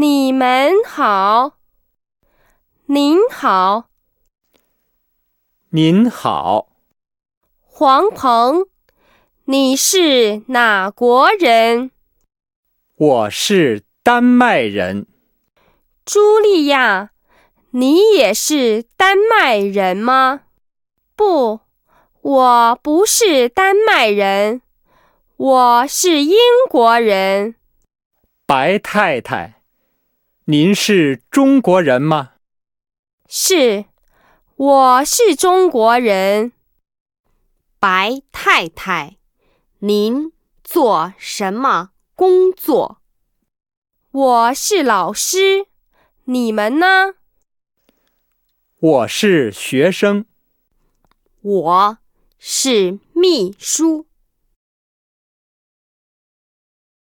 你们好。您好。 您好。 黄鹏，你是哪国人？ 我是丹麦人。 茱莉亚，你也是丹麦人吗？不，我不是丹麦人，我是英国人。 白太太，您是中国人吗？ 是，我是中国人。 白太太，您做什么工作？ 我是老师，你们呢？ 我是学生。 我是秘书。